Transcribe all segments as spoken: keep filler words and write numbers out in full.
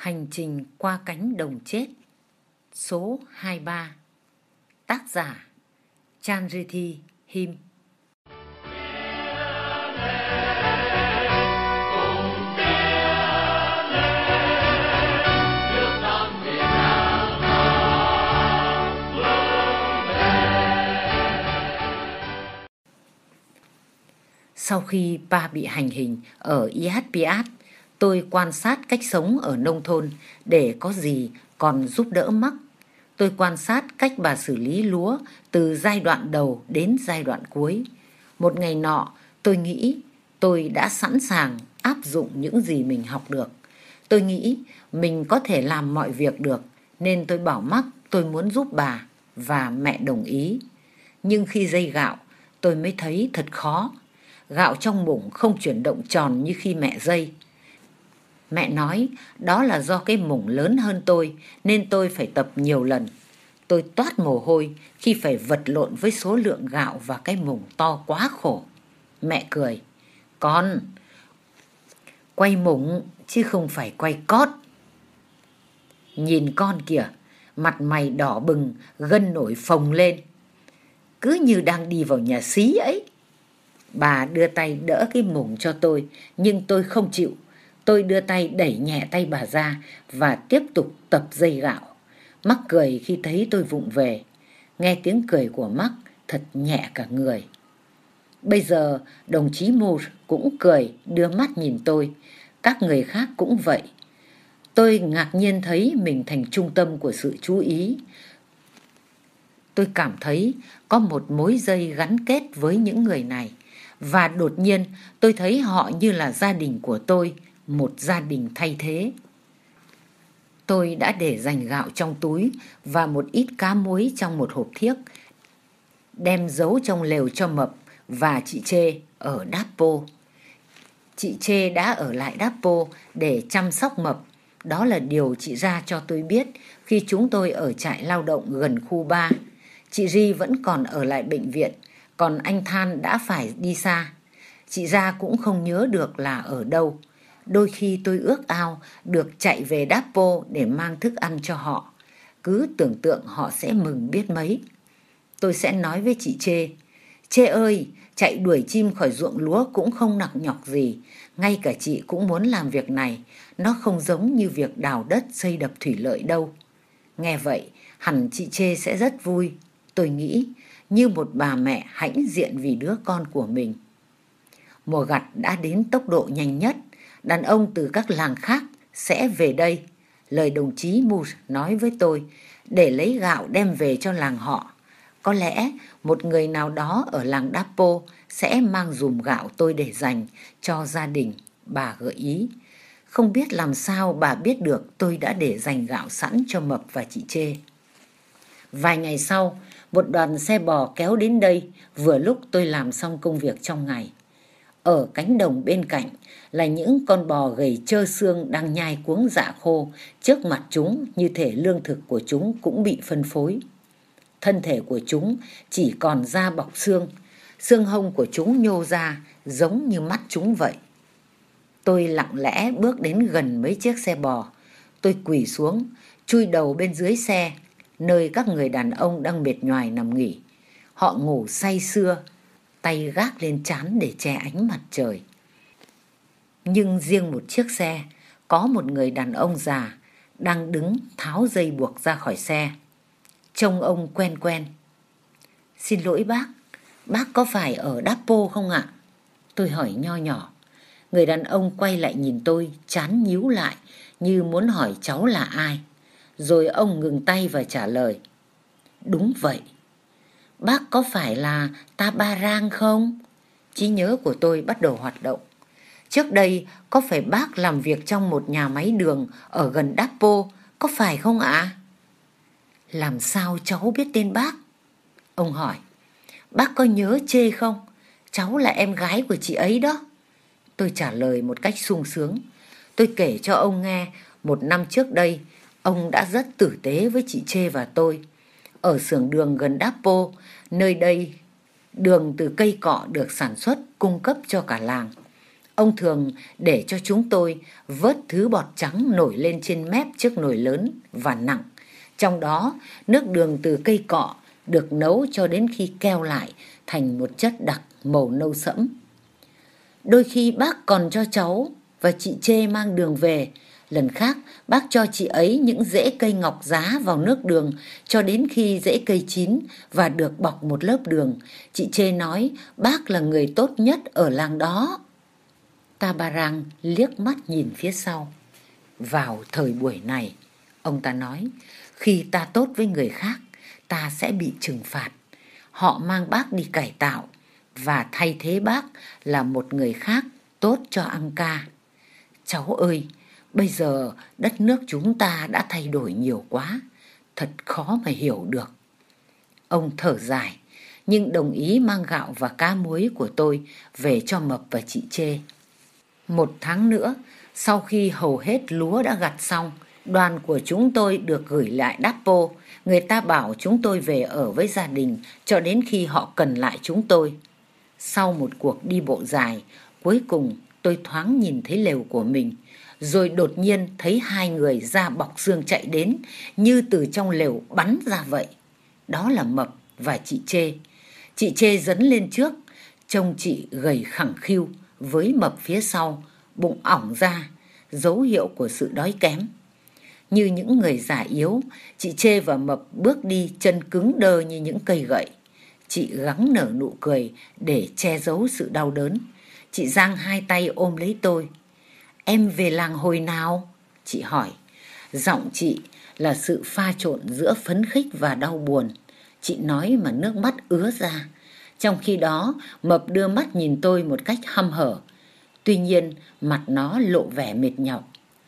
Hành trình qua cánh đồng chết. Số hai mươi ba. Tác giả Chanrithi Him. Sau khi ba bị hành hình ở i hát pê át, tôi quan sát cách sống ở nông thôn để có gì còn giúp đỡ Mark. Tôi quan sát cách bà xử lý lúa từ giai đoạn đầu đến giai đoạn cuối. Một ngày nọ, tôi nghĩ tôi đã sẵn sàng áp dụng những gì mình học được. Tôi nghĩ mình có thể làm mọi việc được, nên tôi bảo Mark tôi muốn giúp bà, và mẹ đồng ý. Nhưng khi rây gạo, tôi mới thấy thật khó. Gạo trong muỗng không chuyển động tròn như khi mẹ rây. Mẹ nói đó là do cái muỗng lớn hơn tôi nên tôi phải tập nhiều lần. Tôi toát mồ hôi khi phải vật lộn với số lượng gạo và cái muỗng to quá khổ. Mẹ cười. Con quay muỗng chứ không phải quay cót. Nhìn con kìa, mặt mày đỏ bừng, gân nổi phồng lên, cứ như đang đi vào nhà xí ấy. Bà đưa tay đỡ cái muỗng cho tôi, nhưng tôi không chịu. Tôi đưa tay đẩy nhẹ tay bà ra và tiếp tục tập dây gạo. Mark cười khi thấy tôi vụng về. Nghe tiếng cười của Mark thật nhẹ cả người. Bây giờ đồng chí Moore cũng cười, đưa mắt nhìn tôi. Các người khác cũng vậy. Tôi ngạc nhiên thấy mình thành trung tâm của sự chú ý. Tôi cảm thấy có một mối dây gắn kết với những người này. Và đột nhiên tôi thấy họ như là gia đình của tôi, một gia đình thay thế. Tôi đã để dành gạo trong túi và một ít cá muối trong một hộp thiếc, đem giấu trong lều cho Mập và chị Chê ở Dapo. Chị Chê đã ở lại Dapo để chăm sóc Mập. Đó là điều chị Ra cho tôi biết khi chúng tôi ở trại lao động gần khu ba. Chị Ri vẫn còn ở lại bệnh viện, còn anh Than đã phải đi xa. Chị Ra cũng không nhớ được là ở đâu. Đôi khi tôi ước ao được chạy về Dapo để mang thức ăn cho họ. Cứ tưởng tượng họ sẽ mừng biết mấy. Tôi sẽ nói với chị Chê. Chê ơi, chạy đuổi chim khỏi ruộng lúa cũng không nặng nhọc gì. Ngay cả chị cũng muốn làm việc này. Nó không giống như việc đào đất xây đập thủy lợi đâu. Nghe vậy, hẳn chị Chê sẽ rất vui. Tôi nghĩ, như một bà mẹ hãnh diện vì đứa con của mình. Mùa gặt đã đến tốc độ nhanh nhất. Đàn ông từ các làng khác sẽ về đây, lời đồng chí Moore nói với tôi, để lấy gạo đem về cho làng họ. Có lẽ một người nào đó ở làng Dapo sẽ mang dùm gạo tôi để dành cho gia đình, bà gợi ý. Không biết làm sao bà biết được tôi đã để dành gạo sẵn cho Mập và chị Chê. Vài ngày sau, một đoàn xe bò kéo đến đây vừa lúc tôi làm xong công việc trong ngày. Ở cánh đồng bên cạnh là những con bò gầy trơ xương đang nhai cuống dạ khô, trước mặt chúng như thể lương thực của chúng cũng bị phân phối. Thân thể của chúng chỉ còn da bọc xương, xương hông của chúng nhô ra giống như mắt chúng vậy. Tôi lặng lẽ bước đến gần mấy chiếc xe bò. Tôi quỳ xuống, chui đầu bên dưới xe, nơi các người đàn ông đang mệt nhoài nằm nghỉ. Họ ngủ say sưa, tay gác lên trán để che ánh mặt trời. Nhưng riêng một chiếc xe, có một người đàn ông già đang đứng tháo dây buộc ra khỏi xe. Trông ông quen quen. Xin lỗi bác, bác có phải ở Dapo không ạ? Tôi hỏi nho nhỏ. Người đàn ông quay lại nhìn tôi, trán nhíu lại như muốn hỏi cháu là ai. Rồi ông ngừng tay và trả lời. Đúng vậy. Bác có phải là Tabarang không? Trí nhớ của tôi bắt đầu hoạt động. Trước đây có phải bác làm việc trong một nhà máy đường ở gần Dapo, có phải không ạ? Làm sao cháu biết tên bác? Ông hỏi. Bác có nhớ Chê không? Cháu là em gái của chị ấy đó. Tôi trả lời một cách sung sướng. Tôi kể cho ông nghe một năm trước đây, ông đã rất tử tế với chị Chê và tôi. Ở xưởng đường gần Dapo, nơi đây đường từ cây cọ được sản xuất cung cấp cho cả làng. Ông thường để cho chúng tôi vớt thứ bọt trắng nổi lên trên mép chiếc nồi lớn và nặng. Trong đó, nước đường từ cây cọ được nấu cho đến khi keo lại thành một chất đặc màu nâu sẫm. Đôi khi bác còn cho cháu và chị Chê mang đường về. Lần khác, bác cho chị ấy những rễ cây ngọc giá vào nước đường cho đến khi rễ cây chín và được bọc một lớp đường. Chị Chê nói bác là người tốt nhất ở làng đó. Ta Bà Rang liếc mắt nhìn phía sau. Vào thời buổi này, ông ta nói, khi ta tốt với người khác, ta sẽ bị trừng phạt. Họ mang bác đi cải tạo và thay thế bác là một người khác tốt cho ăn ca. Cháu ơi, bây giờ đất nước chúng ta đã thay đổi nhiều quá, thật khó mà hiểu được. Ông thở dài, nhưng đồng ý mang gạo và cá muối của tôi về cho Mập và chị Chê. Một tháng nữa, sau khi hầu hết lúa đã gặt xong, đoàn của chúng tôi được gửi lại Dapo. Người ta bảo chúng tôi về ở với gia đình cho đến khi họ cần lại chúng tôi. Sau một cuộc đi bộ dài, cuối cùng tôi thoáng nhìn thấy lều của mình, rồi đột nhiên thấy hai người da bọc xương chạy đến, như từ trong lều bắn ra vậy. Đó là Mập và chị Chê. Chị Chê dấn lên trước, trông chị gầy khẳng khiu, với Mập phía sau, bụng ỏng ra, dấu hiệu của sự đói kém. Như những người già yếu, chị Chê và Mập bước đi chân cứng đơ như những cây gậy. Chị gắng nở nụ cười để che giấu sự đau đớn. Chị giang hai tay ôm lấy tôi. Em về làng hồi nào? Chị hỏi. Giọng chị là sự pha trộn giữa phấn khích và đau buồn. Chị nói mà nước mắt ứa ra. Trong khi đó, Mập đưa mắt nhìn tôi một cách hăm hở. Tuy nhiên, mặt nó lộ vẻ mệt nhọc.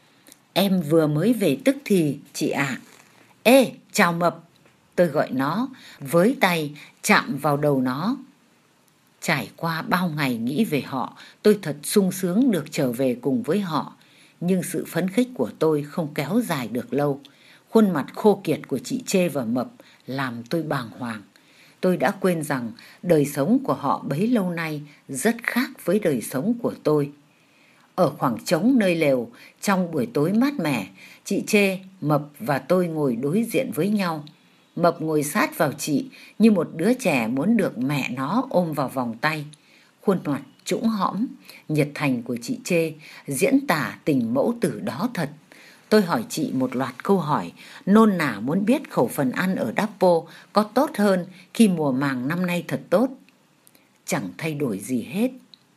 Em vừa mới về tức thì, chị ạ. À. Ê, chào Mập. Tôi gọi nó, với tay chạm vào đầu nó. Trải qua bao ngày nghĩ về họ, tôi thật sung sướng được trở về cùng với họ. Nhưng sự phấn khích của tôi không kéo dài được lâu. Khuôn mặt khô kiệt của chị Chê và Mập làm tôi bàng hoàng. Tôi đã quên rằng đời sống của họ bấy lâu nay rất khác với đời sống của tôi. Ở khoảng trống nơi lều, trong buổi tối mát mẻ, chị Chê, Mập và tôi ngồi đối diện với nhau. Mập ngồi sát vào chị như một đứa trẻ muốn được mẹ nó ôm vào vòng tay. Khuôn mặt trũng hõm, nhiệt thành của chị Chê diễn tả tình mẫu tử đó thật. Tôi hỏi chị một loạt câu hỏi, nôn nả muốn biết khẩu phần ăn ở Dapo có tốt hơn khi mùa màng năm nay thật tốt. Chẳng thay đổi gì hết.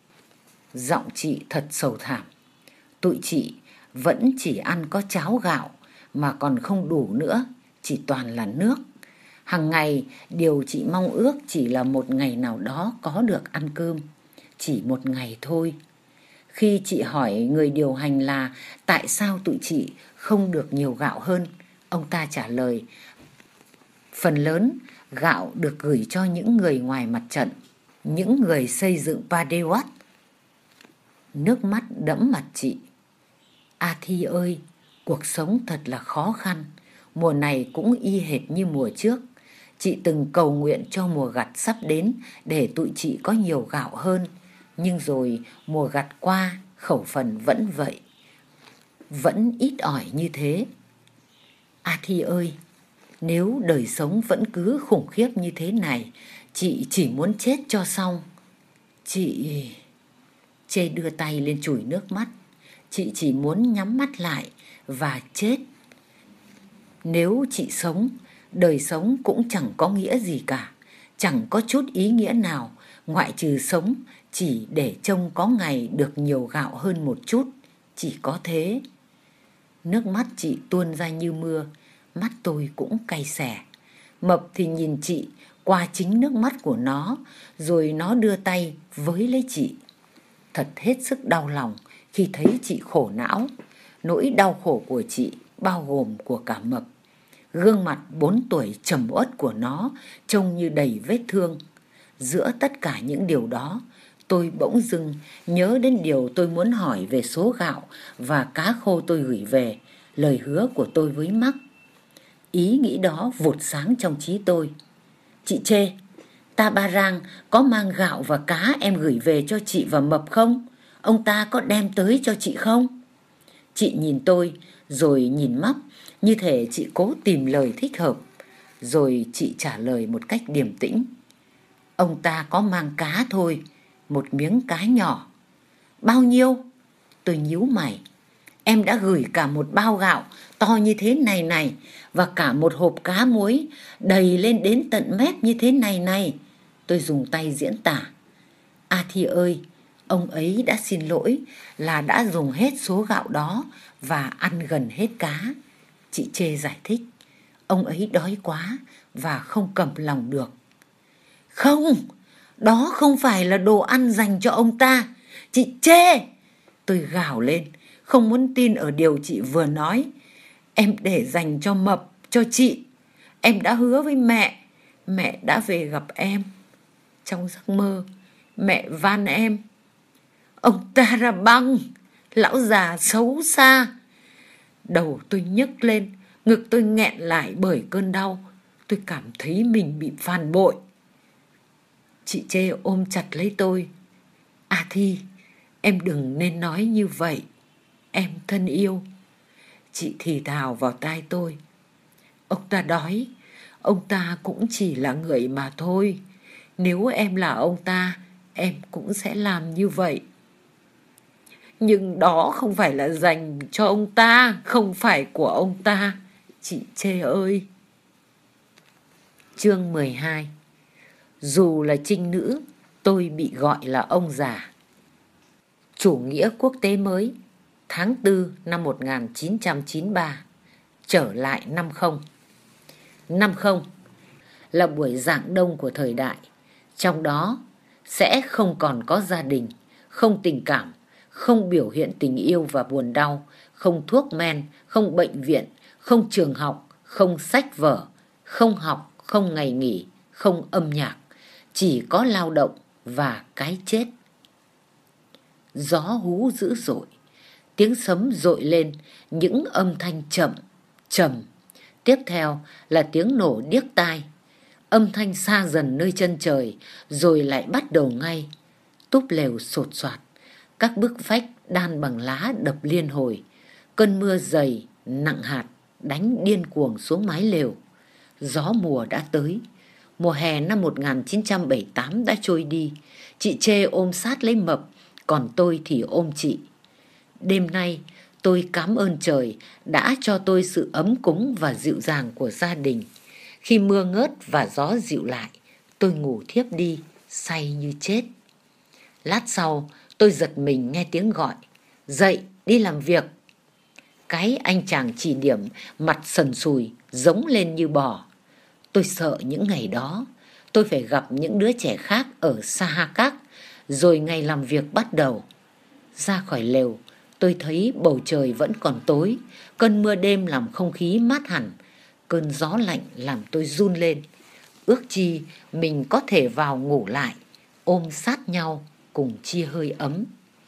Giọng chị thật sầu thảm. Tụi chị vẫn chỉ ăn có cháo gạo mà còn không đủ nữa, chỉ toàn là nước. Hằng ngày điều chị mong ước chỉ là một ngày nào đó có được ăn cơm. Chỉ một ngày thôi. Khi chị hỏi người điều hành là tại sao tụi chị không được nhiều gạo hơn, ông ta trả lời phần lớn gạo được gửi cho những người ngoài mặt trận, những người xây dựng Padewat. Nước mắt đẫm mặt chị. A Thi ơi, cuộc sống thật là khó khăn. Mùa này cũng y hệt như mùa trước. Chị từng cầu nguyện cho mùa gặt sắp đến để tụi chị có nhiều gạo hơn. Nhưng rồi mùa gặt qua, khẩu phần vẫn vậy. Vẫn ít ỏi như thế. A Thi ơi, nếu đời sống vẫn cứ khủng khiếp như thế này, chị chỉ muốn chết cho xong. Chị... Chê đưa tay lên chùi nước mắt. Chị chỉ muốn nhắm mắt lại và chết. Nếu chị sống, đời sống cũng chẳng có nghĩa gì cả. Chẳng có chút ý nghĩa nào ngoại trừ sống chỉ để trông có ngày được nhiều gạo hơn một chút. Chỉ có thế. Nước mắt chị tuôn ra như mưa. Mắt tôi cũng cay xè. Mập thì nhìn chị qua chính nước mắt của nó, rồi nó đưa tay với lấy chị. Thật hết sức đau lòng khi thấy chị khổ não. Nỗi đau khổ của chị bao gồm của cả Mập. Gương mặt bốn tuổi trầm uất của nó trông như đầy vết thương. Giữa tất cả những điều đó, tôi bỗng dưng nhớ đến điều tôi muốn hỏi về số gạo và cá khô tôi gửi về, lời hứa của tôi với Mắc. Ý nghĩ đó vụt sáng trong trí tôi. Chị Chê, Ta Bà Rang có mang gạo và cá em gửi về cho chị và Mập không? Ông ta có đem tới cho chị không? Chị nhìn tôi, rồi nhìn Móc, như thể chị cố tìm lời thích hợp. Rồi chị trả lời một cách điềm tĩnh. Ông ta có mang cá thôi, một miếng cá nhỏ. Bao nhiêu? Tôi nhíu mày. Em đã gửi cả một bao gạo to như thế này này, và cả một hộp cá muối đầy lên đến tận mép như thế này này. Tôi dùng tay diễn tả. A Thi ơi, ông ấy đã xin lỗi là đã dùng hết số gạo đó và ăn gần hết cá. Chị Chê giải thích. Ông ấy đói quá và không cầm lòng được. Không, đó không phải là đồ ăn dành cho ông ta. Chị Chê! Tôi gào lên, không muốn tin ở điều chị vừa nói. Em để dành cho Mập, cho chị. Em đã hứa với mẹ. Mẹ đã về gặp em. Trong giấc mơ, mẹ van em. Ông ta là băng, lão già xấu xa. Đầu tôi nhức lên, ngực tôi nghẹn lại bởi cơn đau. Tôi cảm thấy mình bị phản bội. Chị Chê ôm chặt lấy tôi. À Thi, em đừng nên nói như vậy. Em thân yêu. Chị thì thào vào tai tôi. Ông ta đói, ông ta cũng chỉ là người mà thôi. Nếu em là ông ta, em cũng sẽ làm như vậy. Nhưng đó không phải là dành cho ông ta, không phải của ông ta. Chị Chê ơi! Chương mười hai. Dù là trinh nữ, tôi bị gọi là ông già. Chủ nghĩa quốc tế mới. Tháng tư năm một nghìn chín trăm chín mươi ba. Trở lại năm không. Năm không là buổi rạng đông của thời đại. Trong đó sẽ không còn có gia đình, không tình cảm, không biểu hiện tình yêu và buồn đau, không thuốc men, không bệnh viện, không trường học, không sách vở, không học, không ngày nghỉ, không âm nhạc. Chỉ có lao động và cái chết. Gió hú dữ dội, tiếng sấm dội lên, những âm thanh chậm, trầm. Tiếp theo là tiếng nổ điếc tai. Âm thanh xa dần nơi chân trời, rồi lại bắt đầu ngay. Túp lều sột soạt, các bức vách đan bằng lá đập liên hồi. Cơn mưa dày, nặng hạt, đánh điên cuồng xuống mái lều. Gió mùa đã tới. Mùa hè năm một nghìn chín trăm bảy mươi tám đã trôi đi. Chị Chê ôm sát lấy Mập, còn tôi thì ôm chị. Đêm nay tôi cảm ơn trời đã cho tôi sự ấm cúng và dịu dàng của gia đình. Khi mưa ngớt và gió dịu lại, tôi ngủ thiếp đi, say như chết. Lát sau, tôi giật mình nghe tiếng gọi. Dậy, đi làm việc. Cái anh chàng chỉ điểm, mặt sần sùi, giống lên như bò. Tôi sợ những ngày đó, tôi phải gặp những đứa trẻ khác ở Sahakat, rồi ngày làm việc bắt đầu. Ra khỏi lều, tôi thấy bầu trời vẫn còn tối, cơn mưa đêm làm không khí mát hẳn, cơn gió lạnh làm tôi run lên. Ước chi mình có thể vào ngủ lại, ôm sát nhau cùng chia hơi ấm.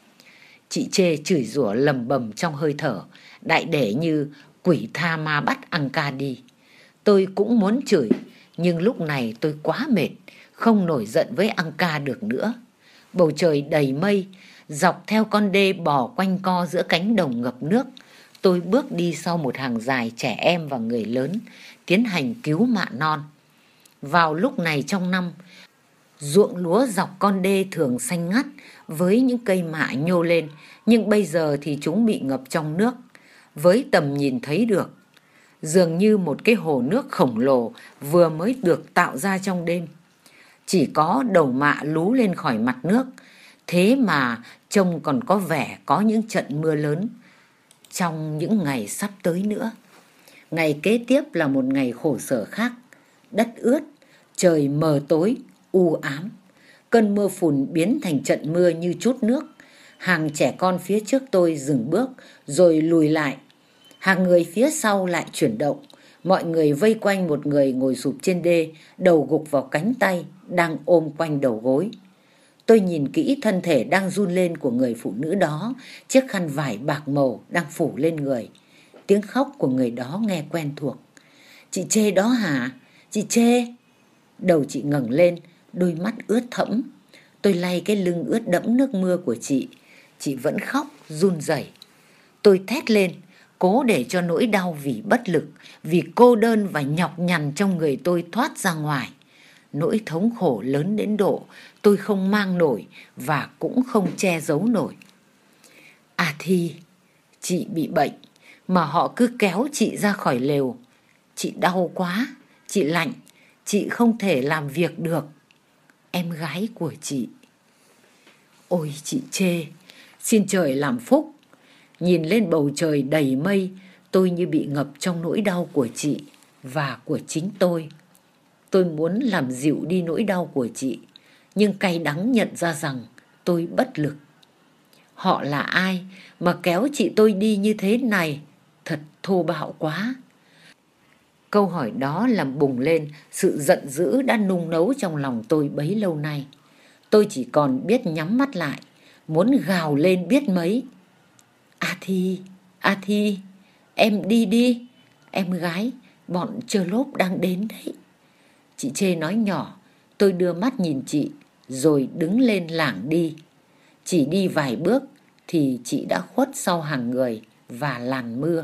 Chị Chê chửi rủa lầm bầm trong hơi thở, đại để như quỷ tha ma bắt ăn ca đi. Tôi cũng muốn chửi, nhưng lúc này tôi quá mệt, không nổi giận với ăn ca được nữa. Bầu trời đầy mây, dọc theo con đê bò quanh co giữa cánh đồng ngập nước. Tôi bước đi sau một hàng dài trẻ em và người lớn, tiến hành cứu mạ non. Vào lúc này trong năm, ruộng lúa dọc con đê thường xanh ngắt với những cây mạ nhô lên, nhưng bây giờ thì chúng bị ngập trong nước, với tầm nhìn thấy được. Dường như một cái hồ nước khổng lồ vừa mới được tạo ra trong đêm. Chỉ có đầu mạ lú lên khỏi mặt nước, thế mà trông còn có vẻ có những trận mưa lớn trong những ngày sắp tới nữa. Ngày kế tiếp là một ngày khổ sở khác. Đất ướt, trời mờ tối, u ám. Cơn mưa phùn biến thành trận mưa như trút nước. Hàng trẻ con phía trước tôi dừng bước rồi lùi lại. Hàng người phía sau lại chuyển động. Mọi người vây quanh một người ngồi sụp trên đê, đầu gục vào cánh tay, đang ôm quanh đầu gối. Tôi nhìn kỹ thân thể đang run lên của người phụ nữ đó, chiếc khăn vải bạc màu đang phủ lên người. Tiếng khóc của người đó nghe quen thuộc. Chị Chê đó hả? Chị Chê? Đầu chị ngẩng lên, đôi mắt ướt thẫm. Tôi lay cái lưng ướt đẫm nước mưa của chị. Chị vẫn khóc, run rẩy. Tôi thét lên, cố để cho nỗi đau vì bất lực, vì cô đơn và nhọc nhằn trong người tôi thoát ra ngoài. Nỗi thống khổ lớn đến độ tôi không mang nổi và cũng không che giấu nổi. À thì, chị bị bệnh mà họ cứ kéo chị ra khỏi lều. Chị đau quá, chị lạnh, chị không thể làm việc được. Em gái của chị. Ôi chị Chê, xin trời làm phúc. Nhìn lên bầu trời đầy mây, tôi như bị ngập trong nỗi đau của chị và của chính tôi. Tôi muốn làm dịu đi nỗi đau của chị, nhưng cay đắng nhận ra rằng tôi bất lực. Họ là ai mà kéo chị tôi đi như thế này? Thật thô bạo quá. Câu hỏi đó làm bùng lên sự giận dữ đã nung nấu trong lòng tôi bấy lâu nay. Tôi chỉ còn biết nhắm mắt lại, muốn gào lên biết mấy. À thì, à thì, em đi đi, em gái, bọn Chơ Lốp đang đến đấy. Chị Chê nói nhỏ, tôi đưa mắt nhìn chị, rồi đứng lên lảng đi. Chỉ đi vài bước thì chị đã khuất sau hàng người và làn mưa.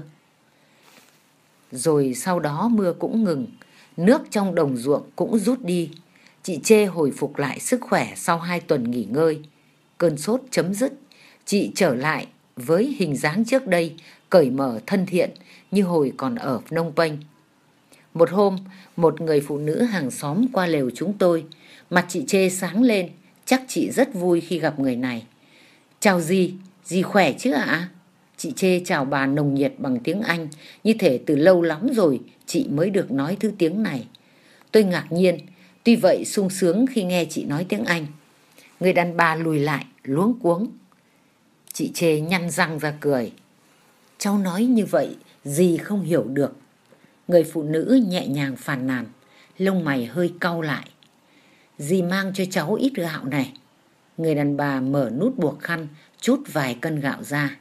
Rồi sau đó mưa cũng ngừng, nước trong đồng ruộng cũng rút đi. Chị Chê hồi phục lại sức khỏe sau hai tuần nghỉ ngơi. Cơn sốt chấm dứt, chị trở lại với hình dáng trước đây, cởi mở thân thiện như hồi còn ở Phnom Penh. Một hôm, một người phụ nữ hàng xóm qua lều chúng tôi. Mặt chị Chê sáng lên, chắc chị rất vui khi gặp người này. Chào dì, dì khỏe chứ ạ? Chị Chê chào bà nồng nhiệt bằng tiếng Anh, như thể từ lâu lắm rồi chị mới được nói thứ tiếng này. Tôi ngạc nhiên, tuy vậy sung sướng khi nghe chị nói tiếng Anh. Người đàn bà lùi lại, luống cuống. Chị Chê nhăn răng ra cười. Cháu nói như vậy, dì không hiểu được. Người phụ nữ nhẹ nhàng phàn nàn, lông mày hơi cau lại. Dì mang cho cháu ít gạo này. Người đàn bà mở nút buộc khăn, trút vài cân gạo ra.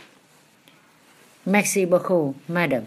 Merci beaucoup, madam.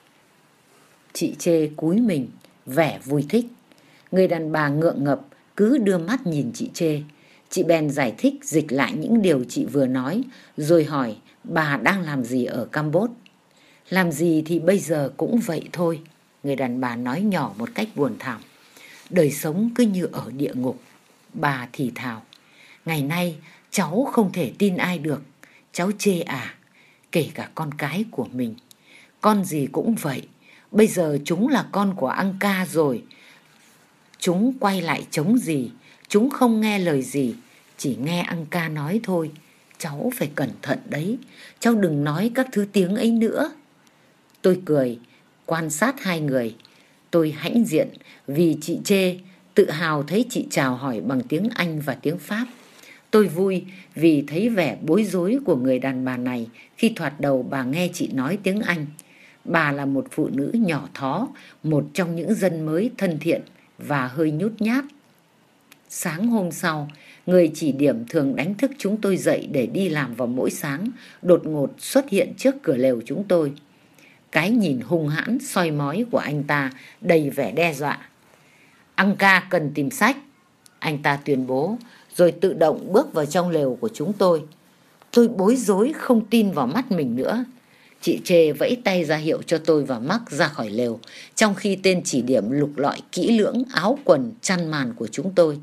Chị Chê cúi mình, vẻ vui thích. Người đàn bà ngượng ngập, cứ đưa mắt nhìn chị Chê. Chị bèn giải thích dịch lại những điều chị vừa nói, rồi hỏi bà đang làm gì ở Campuchia. Làm gì thì bây giờ cũng vậy thôi. Người đàn bà nói nhỏ một cách buồn thảm. Đời sống cứ như ở địa ngục. Bà thì thào. Ngày nay cháu không thể tin ai được. Cháu Chê à, kể cả con cái của mình. Con gì cũng vậy. Bây giờ chúng là con của Angka rồi. Chúng quay lại chống gì. Chúng không nghe lời gì. Chỉ nghe Angka nói thôi. Cháu phải cẩn thận đấy. Cháu đừng nói các thứ tiếng ấy nữa. Tôi cười, quan sát hai người. Tôi hãnh diện vì chị Chê tự hào thấy chị chào hỏi bằng tiếng Anh và tiếng Pháp. Tôi vui vì thấy vẻ bối rối của người đàn bà này khi thoạt đầu bà nghe chị nói tiếng Anh. Bà là một phụ nữ nhỏ thó, một trong những dân mới thân thiện và hơi nhút nhát. Sáng hôm sau, người chỉ điểm thường đánh thức chúng tôi dậy để đi làm vào mỗi sáng, đột ngột xuất hiện trước cửa lều chúng tôi. Cái nhìn hung hãn soi mói của anh ta đầy vẻ đe dọa. Angka cần tìm sách, anh ta tuyên bố, rồi tự động bước vào trong lều của chúng tôi. Tôi bối rối không tin vào mắt mình nữa. Chị Chê vẫy tay ra hiệu cho tôi và Mark ra khỏi lều, trong khi tên chỉ điểm lục lọi kỹ lưỡng áo quần chăn màn của chúng tôi.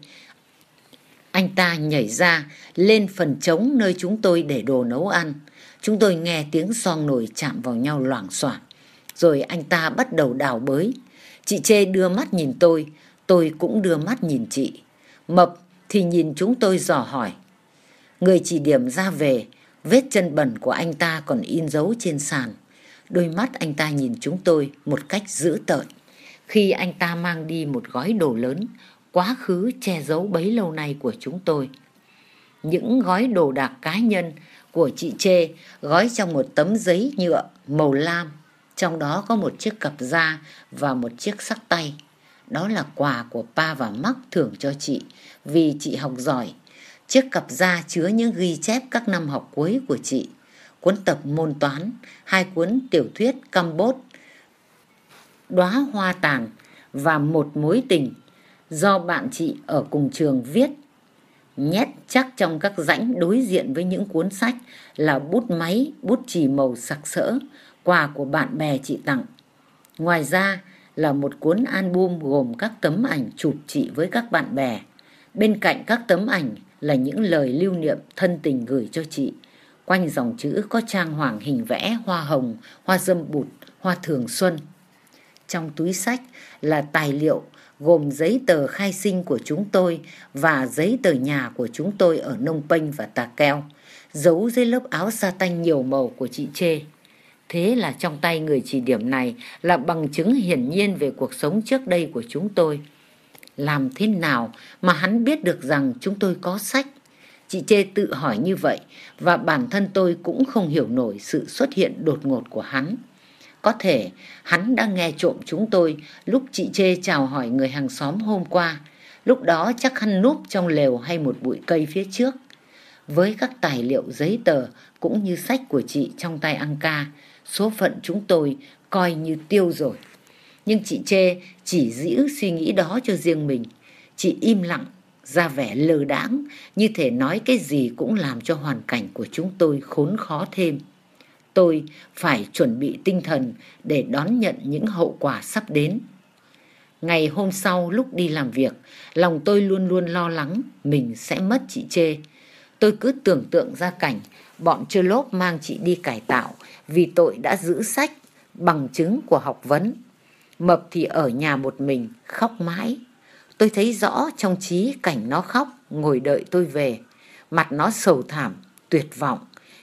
Anh ta nhảy ra lên phần trống nơi chúng tôi để đồ nấu ăn. Chúng tôi nghe tiếng xoong nồi chạm vào nhau loảng xoảng. Rồi anh ta bắt đầu đào bới. Chị Chê đưa mắt nhìn tôi, tôi cũng đưa mắt nhìn chị. Mập thì nhìn chúng tôi dò hỏi. Người chỉ điểm ra về, vết chân bẩn của anh ta còn in dấu trên sàn. Đôi mắt anh ta nhìn chúng tôi một cách dữ tợn. Khi anh ta mang đi một gói đồ lớn, quá khứ che giấu bấy lâu nay của chúng tôi. Những gói đồ đạc cá nhân của chị Chê gói trong một tấm giấy nhựa màu lam. Trong đó có một chiếc cặp da và một chiếc xắc tay. Đó là quà của Pa và Mark thưởng cho chị vì chị học giỏi. Chiếc cặp da chứa những ghi chép các năm học cuối của chị, cuốn tập môn toán, hai cuốn tiểu thuyết Campuchia, Đóa hoa tàn và Một mối tình do bạn chị ở cùng trường viết. nhét chắc trong các rãnh đối diện với những cuốn sách là bút máy, bút chì màu sặc sỡ, quà của bạn bè chị tặng. Ngoài ra là một cuốn album gồm các tấm ảnh chụp chị với các bạn bè. Bên cạnh các tấm ảnh là những lời lưu niệm thân tình gửi cho chị. Quanh dòng chữ có trang hoàng hình vẽ hoa hồng, hoa dâm bụt, hoa thường xuân. Trong túi sách là tài liệu gồm giấy tờ khai sinh của chúng tôi và giấy tờ nhà của chúng tôi ở Nông Penh và Tà Keo, giấu dưới lớp áo sa tanh nhiều màu của chị Chê. Thế là trong tay người chỉ điểm này là bằng chứng hiển nhiên về cuộc sống trước đây của chúng tôi. Làm thế nào mà hắn biết được rằng chúng tôi có sách? Chị Chê tự hỏi như vậy, và bản thân tôi cũng không hiểu nổi sự xuất hiện đột ngột của hắn. Có thể hắn đã nghe trộm chúng tôi lúc chị Chê chào hỏi người hàng xóm hôm qua. Lúc đó chắc hắn núp trong lều hay một bụi cây phía trước. Với các tài liệu giấy tờ cũng như sách của chị trong tay Ang Ca, số phận chúng tôi coi như tiêu rồi. Nhưng chị Chê chỉ giữ suy nghĩ đó cho riêng mình. Chị im lặng, ra vẻ lờ đãng, như thể nói cái gì cũng làm cho hoàn cảnh của chúng tôi khốn khó thêm. Tôi phải chuẩn bị tinh thần để đón nhận những hậu quả sắp đến. Ngày hôm sau lúc đi làm việc, lòng tôi luôn luôn lo lắng mình sẽ mất chị Chê. Tôi cứ tưởng tượng ra cảnh bọn Chơ Lốp mang chị đi cải tạo vì tội đã giữ sách, bằng chứng của học vấn. Mập thì ở nhà một mình, khóc mãi. Tôi thấy rõ trong trí cảnh nó khóc, ngồi đợi tôi về. Mặt nó sầu thảm, tuyệt vọng.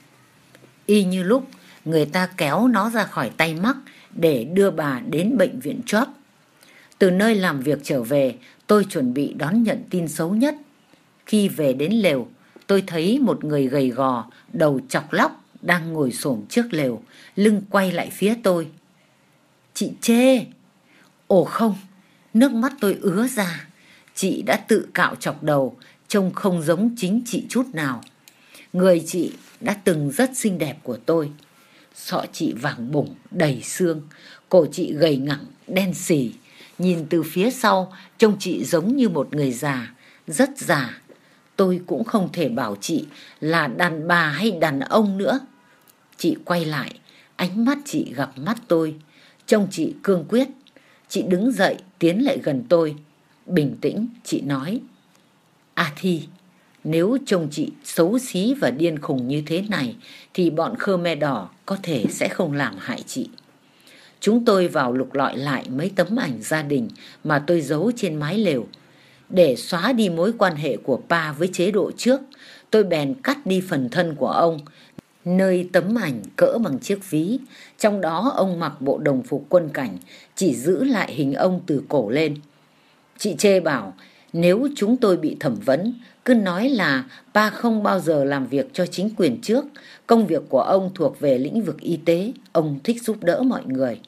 Y như lúc người ta kéo nó ra khỏi tay Mắc để đưa bà đến bệnh viện Chóp. Từ nơi làm việc trở về, tôi chuẩn bị đón nhận tin xấu nhất. Khi về đến lều, tôi thấy một người gầy gò, đầu chọc lóc đang ngồi xổm trước lều, lưng quay lại phía tôi. Chị Chê! Ồ không, nước mắt tôi ứa ra. Chị đã tự cạo chọc đầu, trông không giống chính chị chút nào. Người chị đã từng rất xinh đẹp của tôi. Sọ chị vàng bủng, đầy xương, cổ chị gầy ngẳng, đen xì. Nhìn từ phía sau, trông chị giống như một người già, rất già. Tôi cũng không thể bảo chị là đàn bà hay đàn ông nữa. Chị quay lại, ánh mắt chị gặp mắt tôi. Trông chị cương quyết. Chị đứng dậy, tiến lại gần tôi. Bình tĩnh, chị nói: À Thi, nếu trông chị xấu xí và điên khùng như thế này thì bọn Khmer Đỏ có thể sẽ không làm hại chị. Chúng tôi vào lục lọi lại mấy tấm ảnh gia đình mà tôi giấu trên mái lều. Để xóa đi mối quan hệ của Pa với chế độ trước, tôi bèn cắt đi phần thân của ông, nơi tấm ảnh cỡ bằng chiếc ví. Trong đó ông mặc bộ đồng phục quân cảnh, chỉ giữ lại hình ông từ cổ lên. Chị Chê bảo nếu chúng tôi bị thẩm vấn, cứ nói là Pa không bao giờ làm việc cho chính quyền trước. Công việc của ông thuộc về lĩnh vực y tế, ông thích giúp đỡ mọi người.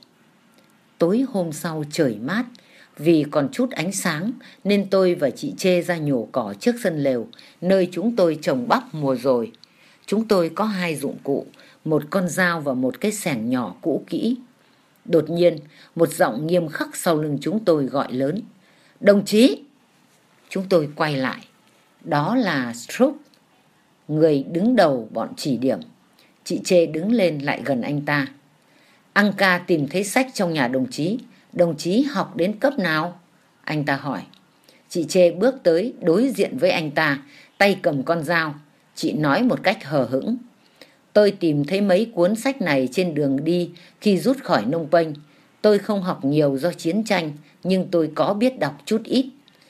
Tối hôm sau trời mát, vì còn chút ánh sáng nên tôi và chị Chê ra nhổ cỏ trước sân lều, nơi chúng tôi trồng bắp mùa rồi. Chúng tôi có hai dụng cụ, một con dao và một cái xẻng nhỏ cũ kỹ. Đột nhiên, một giọng nghiêm khắc sau lưng chúng tôi gọi lớn: Đồng chí! Chúng tôi quay lại. Đó là Stroop, người đứng đầu bọn chỉ điểm. Chị Chê đứng lên lại gần anh ta. Ang Ca tìm thấy sách trong nhà đồng chí. Đồng chí học đến cấp nào? Anh ta hỏi. Chị Chê bước tới đối diện với anh ta, tay cầm con dao. Chị nói một cách hờ hững: Tôi tìm thấy mấy cuốn sách này trên đường đi khi rút khỏi Nông Penh. Tôi không học nhiều do chiến tranh, nhưng tôi có biết đọc chút ít.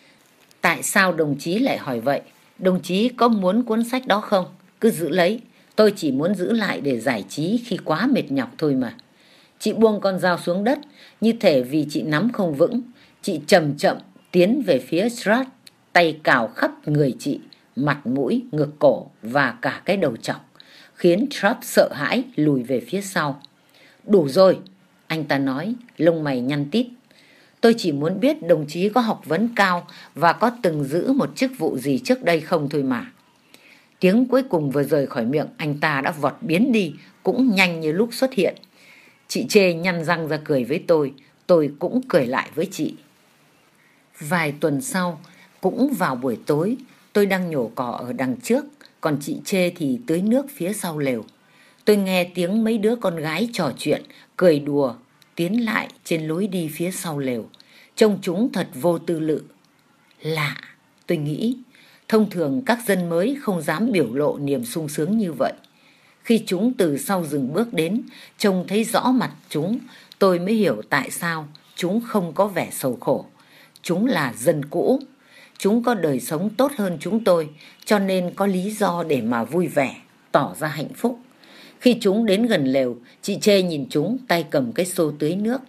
Tại sao đồng chí lại hỏi vậy? Đồng chí có muốn cuốn sách đó không? Cứ giữ lấy. Tôi chỉ muốn giữ lại để giải trí khi quá mệt nhọc thôi mà. Chị buông con dao xuống đất, như thể vì chị nắm không vững. Chị chậm chậm tiến về phía Strat, tay cào khắp người chị, mặt mũi, ngực cổ và cả cái đầu trọc, khiến Trump sợ hãi lùi về phía sau. Đủ rồi, anh ta nói, lông mày nhăn tít. Tôi chỉ muốn biết đồng chí có học vấn cao và có từng giữ một chức vụ gì trước đây không thôi mà. Tiếng cuối cùng vừa rời khỏi miệng anh ta đã vọt biến đi, cũng nhanh như lúc xuất hiện. Chị Chê nhăn răng ra cười với tôi, tôi cũng cười lại với chị. Vài tuần sau, cũng vào buổi tối, Tôi đang nhổ cỏ ở đằng trước, còn chị Chê thì tưới nước phía sau lều. Tôi nghe tiếng mấy đứa con gái trò chuyện, cười đùa, tiến lại trên lối đi phía sau lều. Trông chúng thật vô tư lự. Lạ, tôi nghĩ. Thông thường các dân mới không dám biểu lộ niềm sung sướng như vậy. Khi chúng từ sau rừng bước đến, trông thấy rõ mặt chúng, tôi mới hiểu tại sao chúng không có vẻ sầu khổ. Chúng là dân cũ. Chúng có đời sống tốt hơn chúng tôi, cho nên có lý do để mà vui vẻ, tỏ ra hạnh phúc. Khi chúng đến gần lều, chị Chê nhìn chúng tay cầm cái xô tưới nước.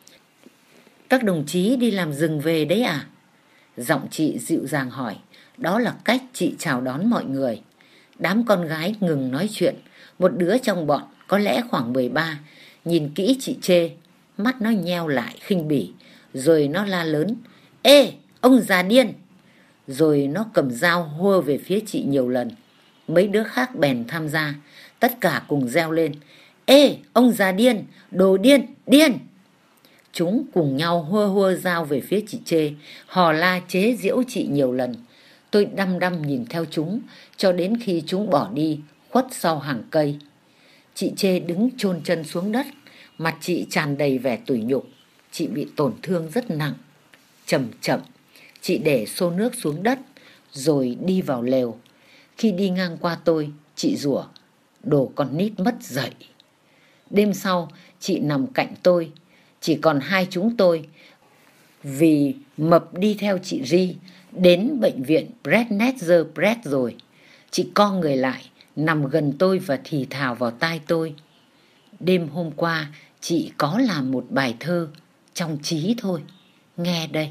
Các đồng chí đi làm rừng về đấy à? Giọng chị dịu dàng hỏi. Đó là cách chị chào đón mọi người. Đám con gái ngừng nói chuyện. Một đứa trong bọn, có lẽ khoảng mười ba, nhìn kỹ chị Chê. Mắt nó nheo lại khinh bỉ. Rồi nó la lớn. Ê, ông già điên! Rồi nó cầm dao hua về phía chị nhiều lần. Mấy đứa khác bèn tham gia. Tất cả cùng reo lên. Ê, ông già điên! Đồ điên! Điên! Chúng cùng nhau hua hua dao về phía chị Chê, hò la chế giễu chị nhiều lần. Tôi đăm đăm nhìn theo chúng, cho đến khi chúng bỏ đi, khuất sau hàng cây. Chị Chê đứng chôn chân xuống đất, mặt chị tràn đầy vẻ tủi nhục. Chị bị tổn thương rất nặng. Chậm chậm, chị để xô nước xuống đất, rồi đi vào lều. Khi đi ngang qua tôi, chị rủa, đồ con nít mất dạy. Đêm sau, chị nằm cạnh tôi, chỉ còn hai chúng tôi, vì Mập đi theo chị Ri đến bệnh viện Brednetzer Brett rồi. Chị co người lại, nằm gần tôi và thì thào vào tai tôi. Đêm hôm qua, chị có làm một bài thơ, trong trí thôi. Nghe đây.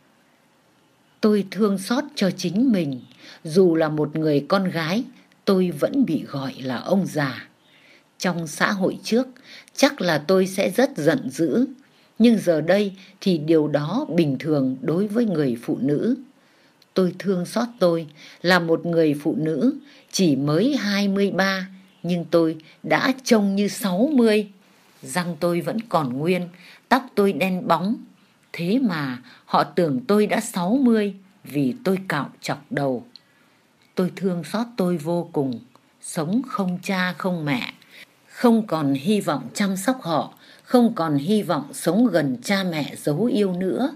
Tôi thương xót cho chính mình, dù là một người con gái, tôi vẫn bị gọi là ông già. Trong xã hội trước, chắc là tôi sẽ rất giận dữ, nhưng giờ đây thì điều đó bình thường đối với người phụ nữ. Tôi thương xót tôi là một người phụ nữ chỉ mới hai mươi ba, nhưng tôi đã trông như sáu mươi. Răng tôi vẫn còn nguyên, tóc tôi đen bóng. Thế mà họ tưởng tôi đã sáu mươi vì tôi cạo chọc đầu. Tôi thương xót tôi vô cùng, sống không cha không mẹ, không còn hy vọng chăm sóc họ, không còn hy vọng sống gần cha mẹ dấu yêu nữa.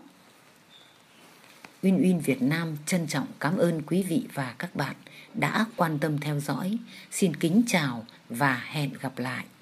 Uyên Uyên Việt Nam trân trọng cảm ơn quý vị và các bạn đã quan tâm theo dõi. Xin kính chào và hẹn gặp lại.